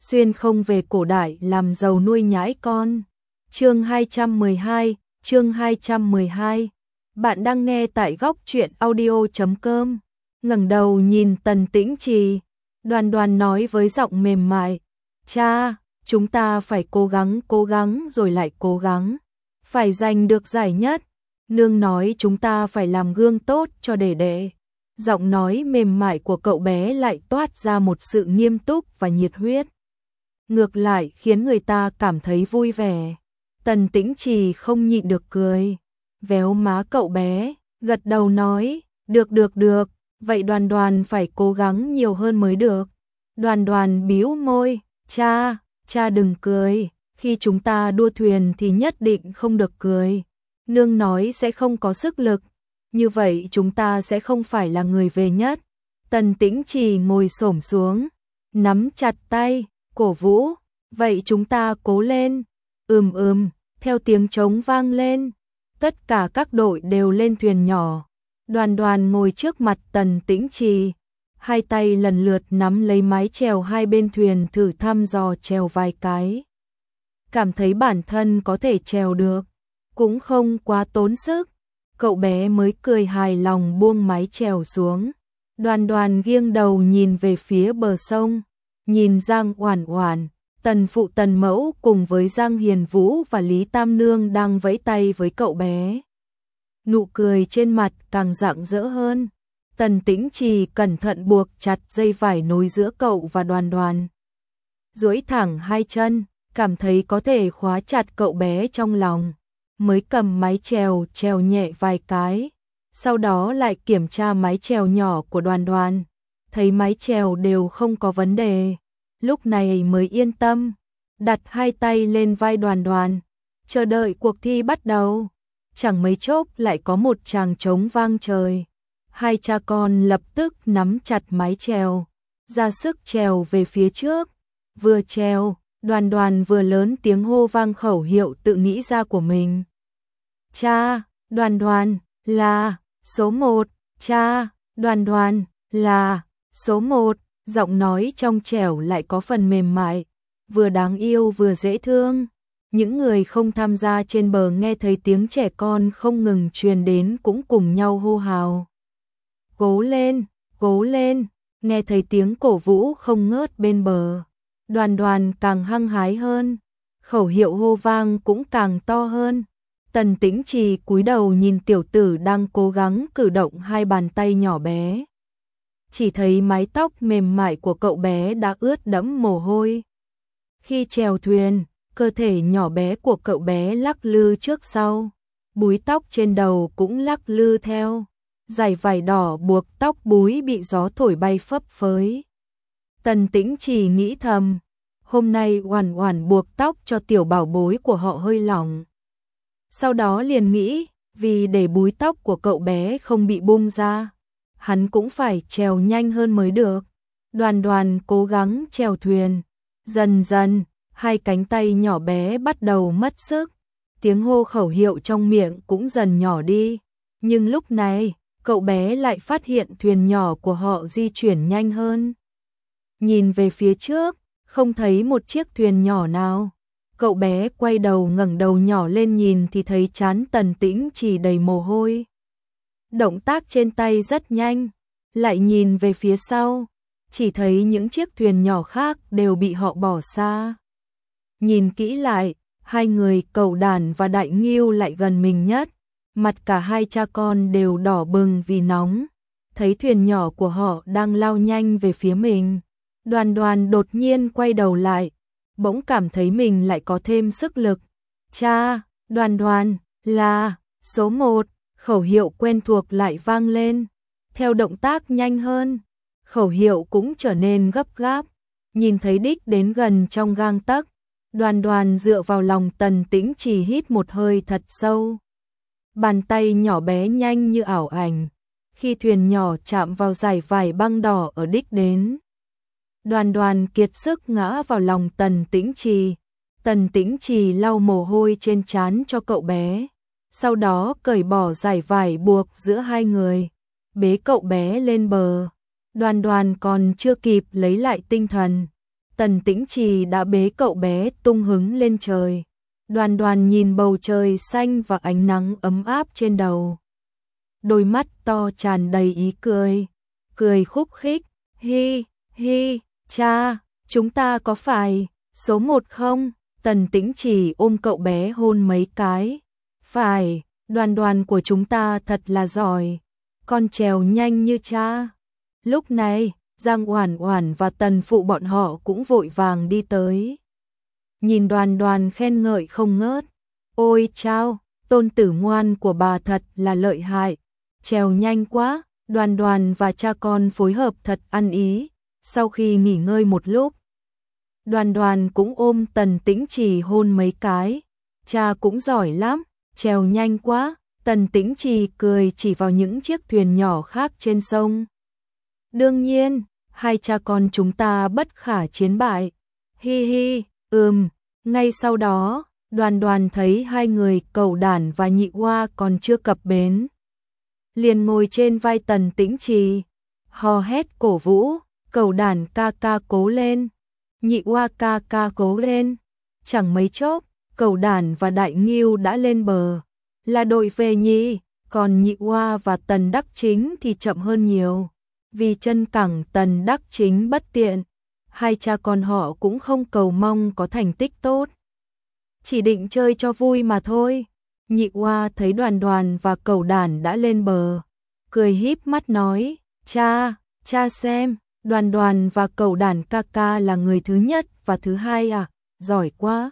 xuyên không về cổ đại làm giàu nuôi nhãi con. Chương 212, chương 212. Bạn đang nghe tại góc truyện audio.com. Ngẩng đầu nhìn Tần Tĩnh Trì, Đoan Đoan nói với giọng mềm mại, "Cha, chúng ta phải cố gắng rồi lại cố gắng, phải giành được giải nhất. Nương nói chúng ta phải làm gương tốt cho đệ đệ." Giọng nói mềm mại của cậu bé lại toát ra một sự nghiêm túc và nhiệt huyết, ngược lại khiến người ta cảm thấy vui vẻ. Tần Tĩnh Trì không nhịn được cười, véo má cậu bé, gật đầu nói, được, vậy Đoan Đoan phải cố gắng nhiều hơn mới được. Đoan Đoan bĩu môi, cha đừng cười, khi chúng ta đua thuyền thì nhất định không được cười. Nương nói sẽ không có sức lực, như vậy chúng ta sẽ không phải là người về nhất. Tần Tĩnh Trì ngồi xổm xuống, nắm chặt tay, cổ vũ, vậy chúng ta cố lên. Theo tiếng trống vang lên, tất cả các đội đều lên thuyền nhỏ. Đoan Đoan ngồi trước mặt Tần Tĩnh Trì, hai tay lần lượt nắm lấy mái chèo hai bên thuyền thử thăm dò chèo vài cái. Cảm thấy bản thân có thể chèo được, cũng không quá tốn sức, cậu bé mới cười hài lòng buông mái chèo xuống. Đoan Đoan nghiêng đầu nhìn về phía bờ sông, nhìn Giang Oản Oản, Tần phụ Tần mẫu cùng với Giang Hiền Vũ và Lý Tam Nương đang vẫy tay với cậu bé. Nụ cười trên mặt càng rạng rỡ hơn. Tần Tĩnh Trì cẩn thận buộc chặt dây vải nối giữa cậu và Đoan Đoan, duỗi thẳng hai chân, cảm thấy có thể khóa chặt cậu bé trong lòng, mới cầm mái chèo chèo nhẹ vài cái, sau đó lại kiểm tra mái chèo nhỏ của Đoan Đoan, thấy mái chèo đều không có vấn đề, lúc này mới yên tâm, đặt hai tay lên vai Đoan Đoan, chờ đợi cuộc thi bắt đầu. Chẳng mấy chốc lại có một tràng trống vang trời. Hai cha con lập tức nắm chặt mái chèo, ra sức chèo về phía trước. Vừa chèo, Đoan Đoan vừa lớn tiếng hô vang khẩu hiệu tự nghĩ ra của mình. Cha, Đoan Đoan là số 1, cha, Đoan Đoan là số 1. Giọng nói trong trẻo lại có phần mềm mại, vừa đáng yêu vừa dễ thương. Những người không tham gia trên bờ nghe thấy tiếng trẻ con không ngừng truyền đến cũng cùng nhau hô hào. Cố lên, nghe thấy tiếng cổ vũ không ngớt bên bờ. Đoan Đoan càng hăng hái hơn, khẩu hiệu hô vang cũng càng to hơn. Tần Tĩnh Trì cúi đầu nhìn tiểu tử đang cố gắng cử động hai bàn tay nhỏ bé. Chỉ thấy mái tóc mềm mại của cậu bé đã ướt đẫm mồ hôi. Khi chèo thuyền, cơ thể nhỏ bé của cậu bé lắc lư trước sau, búi tóc trên đầu cũng lắc lư theo, dải vải đỏ buộc tóc búi bị gió thổi bay phấp phới. Tần Tĩnh Trì nghĩ thầm, hôm nay Oản Oản buộc tóc cho tiểu bảo bối của họ hơi lỏng. Sau đó liền nghĩ, vì để búi tóc của cậu bé không bị bung ra, hắn cũng phải chèo nhanh hơn mới được. Đoan Đoan cố gắng chèo thuyền, dần dần hai cánh tay nhỏ bé bắt đầu mất sức, tiếng hô khẩu hiệu trong miệng cũng dần nhỏ đi, nhưng lúc này, cậu bé lại phát hiện thuyền nhỏ của họ di chuyển nhanh hơn. Nhìn về phía trước, không thấy một chiếc thuyền nhỏ nào. Cậu bé quay đầu ngẩng đầu nhỏ lên nhìn thì thấy trán Tần Tĩnh Trì đầy mồ hôi. Động tác trên tay rất nhanh, lại nhìn về phía sau, chỉ thấy những chiếc thuyền nhỏ khác đều bị họ bỏ xa. Nhìn kỹ lại, hai người Cẩu Đản và Đại Ngưu lại gần mình nhất, mặt cả hai cha con đều đỏ bừng vì nóng, thấy thuyền nhỏ của họ đang lao nhanh về phía mình. Đoan Đoan đột nhiên quay đầu lại, bỗng cảm thấy mình lại có thêm sức lực. Cha, Đoan Đoan là số 1, khẩu hiệu quen thuộc lại vang lên, theo động tác nhanh hơn, khẩu hiệu cũng trở nên gấp gáp, nhìn thấy đích đến gần trong gang tấc. Đoan Đoan dựa vào lòng Tần Tĩnh Trì hít một hơi thật sâu. Bàn tay nhỏ bé nhanh như ảo ảnh, khi thuyền nhỏ chạm vào dải vải băng đỏ ở đích đến. Đoan Đoan kiệt sức ngã vào lòng Tần Tĩnh Trì. Tần Tĩnh Trì lau mồ hôi trên trán cho cậu bé, sau đó cởi bỏ dải vải buộc giữa hai người, bế cậu bé lên bờ. Đoan Đoan còn chưa kịp lấy lại tinh thần, Tần Tĩnh Trì đã bế cậu bé tung hứng lên trời. Đoàn Đoàn nhìn bầu trời xanh và ánh nắng ấm áp trên đầu. Đôi mắt to tràn đầy ý cười, cười khúc khích, hi, hi, cha, chúng ta có phải số 1 không? Tần Tĩnh Trì ôm cậu bé hôn mấy cái. Phải, Đoàn Đoàn của chúng ta thật là giỏi, con trèo nhanh như cha. Lúc này, Giang Oản Oản và Tần Phụ bọn họ cũng vội vàng đi tới. Nhìn Đoàn Đoàn khen ngợi không ngớt. Ôi chao, tôn tử ngoan của bà thật là lợi hại, trèo nhanh quá. Đoàn Đoàn và cha con phối hợp thật ăn ý. Sau khi nghỉ ngơi một lúc, Đoàn Đoàn cũng ôm Tần Tĩnh Trì hôn mấy cái. Cha cũng giỏi lắm, trèo nhanh quá. Tần Tĩnh Trì cười chỉ vào những chiếc thuyền nhỏ khác trên sông. Đương nhiên, hai cha con chúng ta bất khả chiến bại. Hi hi, ngay sau đó, Đoàn Đoàn thấy hai người Cẩu Đản và Nhị Oa còn chưa cập bến. Liền ngồi trên vai Tần Tĩnh Trì, hò hét cổ vũ, Cẩu Đản ca ca cố lên, Nhị Oa ca ca cố lên. Chẳng mấy chốc, Cẩu Đản và Đại Ngưu đã lên bờ, là đội về nhì, còn Nhị Oa và Tần Đắc Chính thì chậm hơn nhiều. Vì chân cẳng Tần Đắc Chính bất tiện, hai cha con họ cũng không cầu mong có thành tích tốt. Chỉ định chơi cho vui mà thôi. Nhị Oa thấy Đoàn Đoàn và Cẩu Đản đã lên bờ, cười híp mắt nói, cha xem, Đoàn Đoàn và Cẩu Đản ca ca là người thứ nhất và thứ hai à, giỏi quá.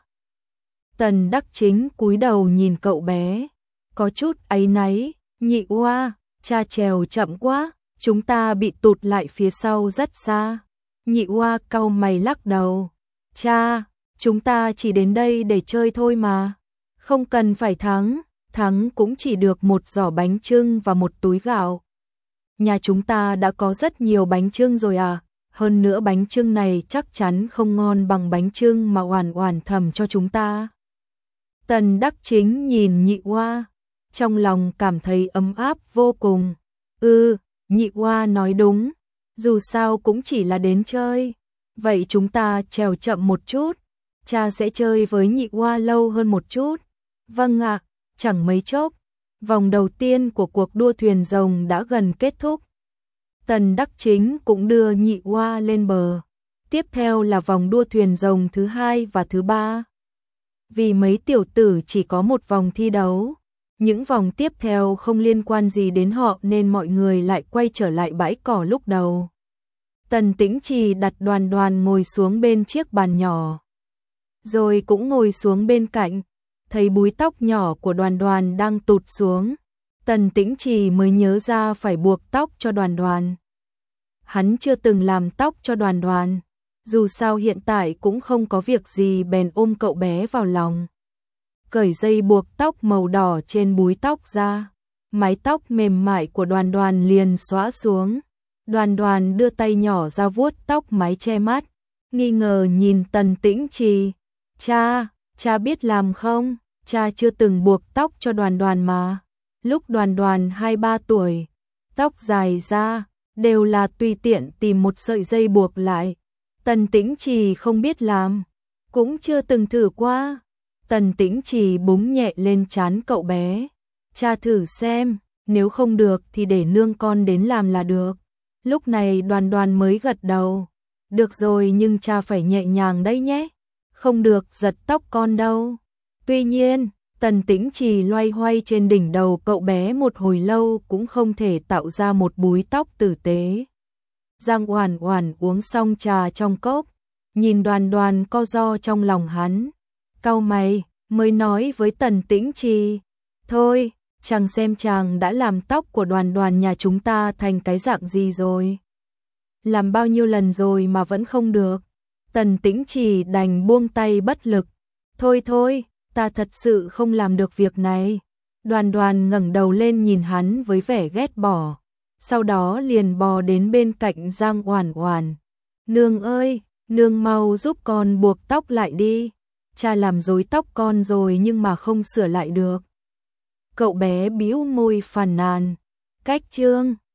Tần Đắc Chính cúi đầu nhìn cậu bé, có chút áy náy, Nhị Oa, cha trèo chậm quá, chúng ta bị tụt lại phía sau rất xa. Nhị Oa cau mày lắc đầu, cha, chúng ta chỉ đến đây để chơi thôi mà, không cần phải thắng cũng chỉ được một giỏ bánh chưng và một túi gạo. Nhà chúng ta đã có rất nhiều bánh chưng rồi à, hơn nữa bánh chưng này chắc chắn không ngon bằng bánh chưng mà Oản Oản thầm cho chúng ta. Tần Đắc Chính nhìn Nhị Oa, trong lòng cảm thấy ấm áp vô cùng. Nhị Oa nói đúng, dù sao cũng chỉ là đến chơi. Vậy chúng ta trèo chậm một chút, cha sẽ chơi với Nhị Oa lâu hơn một chút. Vâng ạ. Chẳng mấy chốc, vòng đầu tiên của cuộc đua thuyền rồng đã gần kết thúc. Tần Đắc Chính cũng đưa Nhị Oa lên bờ. Tiếp theo là vòng đua thuyền rồng thứ 2 và thứ 3. Vì mấy tiểu tử chỉ có một vòng thi đấu, những vòng tiếp theo không liên quan gì đến họ nên mọi người lại quay trở lại bãi cỏ lúc đầu. Tần Tĩnh Trì đặt Đoàn Đoàn ngồi xuống bên chiếc bàn nhỏ, rồi cũng ngồi xuống bên cạnh. Thấy búi tóc nhỏ của Đoàn Đoàn đang tụt xuống, Tần Tĩnh Trì mới nhớ ra phải buộc tóc cho Đoàn Đoàn. Hắn chưa từng làm tóc cho Đoàn Đoàn, dù sao hiện tại cũng không có việc gì bèn ôm cậu bé vào lòng. Cởi dây buộc tóc màu đỏ trên búi tóc ra, mái tóc mềm mại của Đoàn Đoàn liền xõa xuống. Đoàn Đoàn đưa tay nhỏ ra vuốt tóc mái che mắt, nghi ngờ nhìn Tần Tĩnh Trì. Cha biết làm không? Cha chưa từng buộc tóc cho Đoàn Đoàn mà. Lúc Đoàn Đoàn 2-3 tuổi, tóc dài ra, đều là tùy tiện tìm một sợi dây buộc lại. Tần Tĩnh Trì không biết làm, cũng chưa từng thử qua. Tần Tĩnh Trì búng nhẹ lên trán cậu bé. Cha thử xem, nếu không được thì để nương con đến làm là được. Lúc này Đoàn Đoàn mới gật đầu. Được rồi, nhưng cha phải nhẹ nhàng đấy nhé. Không được giật tóc con đâu. Tuy nhiên, Tần Tĩnh Trì loay hoay trên đỉnh đầu cậu bé một hồi lâu cũng không thể tạo ra một búi tóc tử tế. Giang Oản Oản uống xong trà trong cốc, nhìn Đoàn Đoàn co ro trong lòng hắn, cau mày, mới nói với Tần Tĩnh Trì, thôi, chàng xem chàng đã làm tóc của Đoàn Đoàn nhà chúng ta thành cái dạng gì rồi. Làm bao nhiêu lần rồi mà vẫn không được. Tần Tĩnh Trì đành buông tay bất lực. Thôi, ta thật sự không làm được việc này. Đoàn Đoàn ngẩng đầu lên nhìn hắn với vẻ ghét bỏ, sau đó liền bò đến bên cạnh Giang Oản Oản. Nương ơi, nương mau giúp con buộc tóc lại đi. Cha làm rối tóc con rồi nhưng mà không sửa lại được. Cậu bé bĩu môi phàn nàn. Cách chương